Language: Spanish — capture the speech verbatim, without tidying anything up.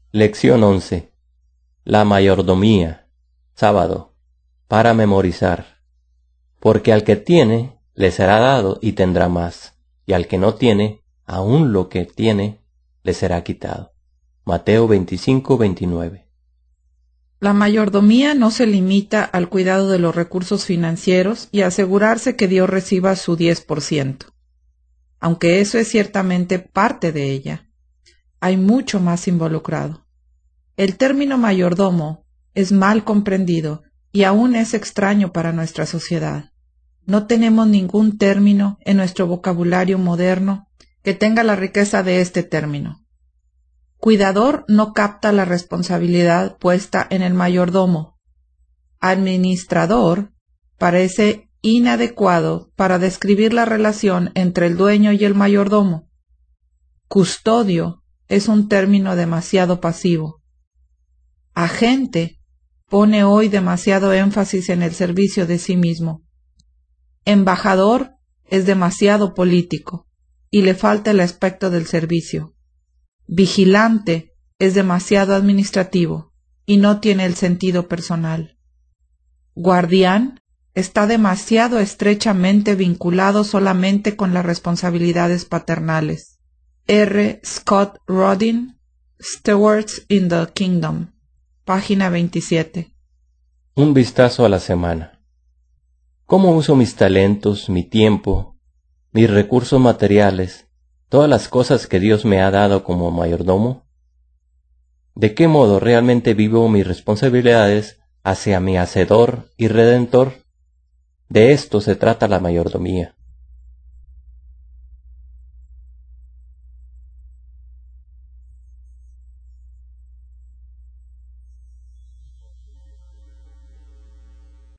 Lección once. La mayordomía. Sábado. Para memorizar. Porque al que tiene, le será dado y tendrá más, y al que no tiene, aun lo que tiene, le será quitado. Mateo veinticinco, veintinueve. La mayordomía no se limita al cuidado de los recursos financieros y asegurarse que Dios reciba su diez por ciento. Aunque eso es ciertamente parte de ella, hay mucho más involucrado. El término mayordomo es mal comprendido y aún es extraño para nuestra sociedad. No tenemos ningún término en nuestro vocabulario moderno que tenga la riqueza de este término. Cuidador no capta la responsabilidad puesta en el mayordomo. Administrador parece inadecuado para describir la relación entre el dueño y el mayordomo. Custodio es un término demasiado pasivo. Agente pone hoy demasiado énfasis en el servicio de sí mismo. Embajador es demasiado político y le falta el aspecto del servicio. Vigilante es demasiado administrativo y no tiene el sentido personal. Guardián está demasiado estrechamente vinculado solamente con las responsabilidades paternales. R. Scott Rodin, Stewards in the Kingdom, página veintisiete. Un vistazo a la semana. ¿Cómo uso mis talentos, mi tiempo, mis recursos materiales, todas las cosas que Dios me ha dado como mayordomo? ¿De qué modo realmente vivo mis responsabilidades hacia mi Hacedor y Redentor? De esto se trata la mayordomía.